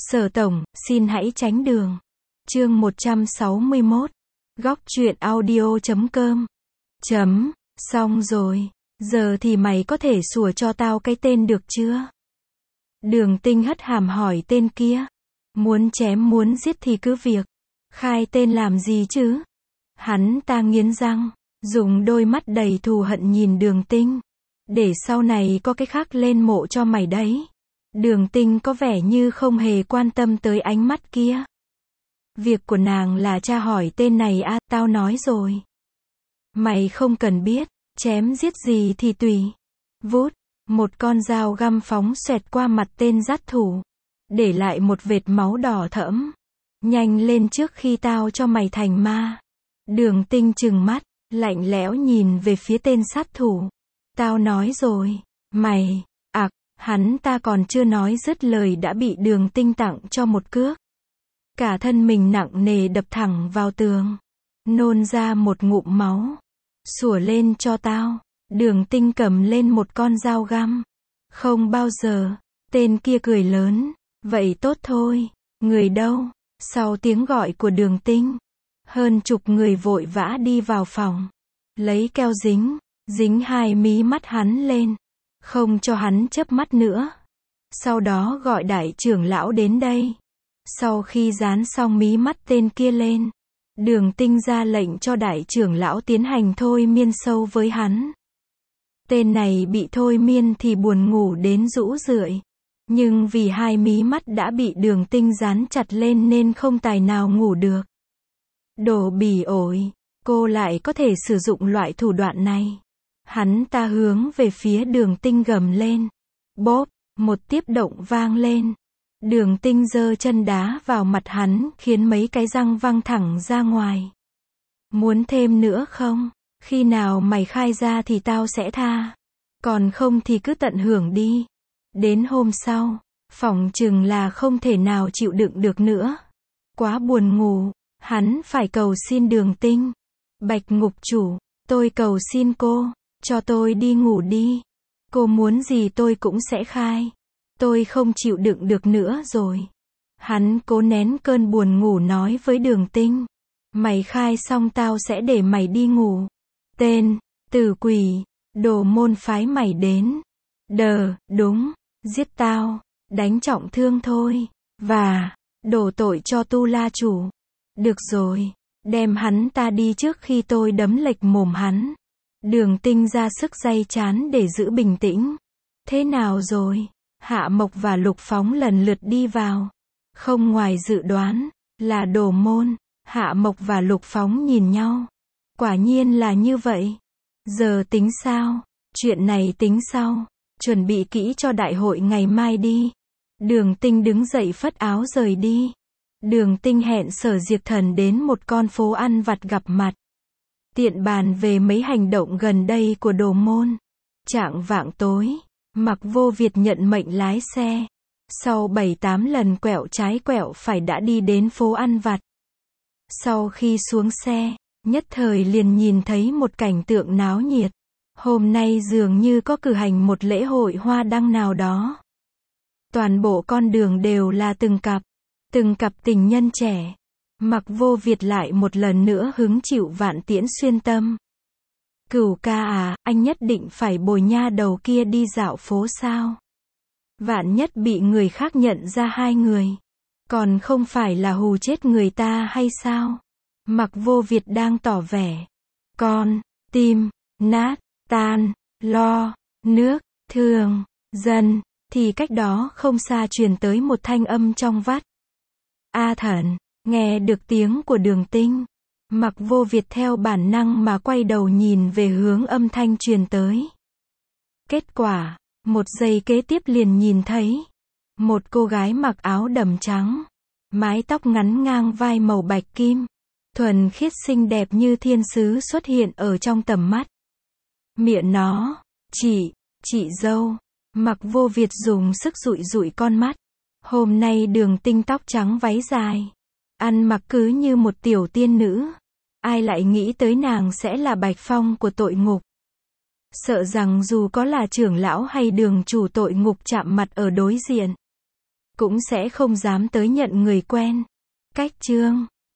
Sở tổng, xin hãy tránh đường. Chương 161. Góc truyện audio.com. Xong rồi. Giờ thì mày có thể sủa cho tao cái tên được chưa? Đường Tinh hất hàm hỏi tên kia. Muốn chém muốn giết thì cứ việc. Khai tên làm gì chứ? Hắn ta nghiến răng, dùng đôi mắt đầy thù hận nhìn Đường Tinh. Để sau này có cái khác lên mộ cho mày đấy. Đường Tinh có vẻ như không hề quan tâm tới ánh mắt kia. Việc của nàng là tra hỏi tên này à, tao nói rồi. Mày không cần biết, chém giết gì thì tùy. Vút, một con dao găm phóng xoẹt qua mặt tên sát thủ. Để lại một vệt máu đỏ thẫm. Nhanh lên trước khi tao cho mày thành ma. Đường Tinh trừng mắt, lạnh lẽo nhìn về phía tên sát thủ. Tao nói rồi, mày, hắn ta còn chưa nói dứt lời đã bị Đường Tinh tặng cho một cước. Cả thân mình nặng nề đập thẳng vào tường. Nôn ra một ngụm máu. Sủa lên cho tao. Đường Tinh cầm lên một con dao găm. Không bao giờ. Tên kia cười lớn. Vậy tốt thôi. Người đâu? Sau tiếng gọi của Đường Tinh, hơn chục người vội vã đi vào phòng. Lấy keo dính hai mí mắt hắn lên. Không cho hắn chớp mắt nữa. Sau đó gọi đại trưởng lão đến đây. Sau khi dán xong mí mắt tên kia lên, Đường Tinh ra lệnh cho đại trưởng lão tiến hành thôi miên sâu với hắn. Tên này bị thôi miên thì buồn ngủ đến rũ rượi. Nhưng vì hai mí mắt đã bị Đường Tinh dán chặt lên nên không tài nào ngủ được. Đồ bỉ ổi, cô lại có thể sử dụng loại thủ đoạn này. Hắn ta hướng về phía Đường Tinh gầm lên. Bóp, một tiếp động vang lên. Đường Tinh giơ chân đá vào mặt hắn khiến mấy cái răng văng thẳng ra ngoài. Muốn thêm nữa không? Khi nào mày khai ra thì tao sẽ tha. Còn không thì cứ tận hưởng đi. Đến hôm sau, phỏng chừng là không thể nào chịu đựng được nữa. Quá buồn ngủ, hắn phải cầu xin Đường Tinh. Bạch ngục chủ, tôi cầu xin cô, cho tôi đi ngủ đi. Cô muốn gì tôi cũng sẽ khai. Tôi không chịu đựng được nữa rồi. Hắn cố nén cơn buồn ngủ nói với Đường Tinh. Mày khai xong tao sẽ để mày đi ngủ. Tên, tử quỷ, đồ môn phái mày đến. Đúng, giết tao, đánh trọng thương thôi. Và, đổ tội cho Tu La chủ. Được rồi, đem hắn ta đi trước khi tôi đấm lệch mồm hắn. Đường Tinh ra sức day trán để giữ bình tĩnh. Thế nào rồi? Hạ Mộc và Lục Phóng lần lượt đi vào. Không ngoài dự đoán, là đồ môn. Hạ Mộc và Lục Phóng nhìn nhau. Quả nhiên là như vậy. Giờ tính sao? Chuyện này tính sau. Chuẩn bị kỹ cho đại hội ngày mai đi. Đường Tinh đứng dậy phất áo rời đi. Đường Tinh hẹn Sở Diệp Thần đến một con phố ăn vặt gặp mặt. Tiện bàn về mấy hành động gần đây của đồ môn. Chạng vạng tối, Mặc Vô Việt nhận mệnh lái xe. Sau 7-8 lần quẹo trái quẹo phải đã đi đến phố ăn vặt. Sau khi xuống xe, nhất thời liền nhìn thấy một cảnh tượng náo nhiệt. Hôm nay dường như có cử hành một lễ hội hoa đăng nào đó. Toàn bộ con đường đều là từng cặp tình nhân trẻ. Mặc Vô Việt lại một lần nữa hứng chịu Vạn Tiễn xuyên tâm. Cửu ca à, anh nhất định phải bồi nha đầu kia đi dạo phố sao? Vạn nhất bị người khác nhận ra hai người. Còn không phải là hù chết người ta hay sao? Mặc Vô Việt đang tỏ vẻ. Con, tim, nát, tan, lo, nước, thương, dân. Thì cách đó không xa truyền tới một thanh âm trong vắt. A Thần. Nghe được tiếng của Đường Tinh, Mặc Vô Việt theo bản năng mà quay đầu nhìn về hướng âm thanh truyền tới. Kết quả, một giây kế tiếp liền nhìn thấy một cô gái mặc áo đầm trắng, mái tóc ngắn ngang vai màu bạch kim, thuần khiết xinh đẹp như thiên sứ xuất hiện ở trong tầm mắt. Miệng nó, chị dâu. Mặc Vô Việt dùng sức dụi con mắt. Hôm nay Đường Tinh tóc trắng váy dài, ăn mặc cứ như một tiểu tiên nữ. Ai lại nghĩ tới nàng sẽ là Bạch Phong của tội ngục. Sợ rằng dù có là trưởng lão hay đường chủ tội ngục chạm mặt ở đối diện, cũng sẽ không dám tới nhận người quen. Cách chương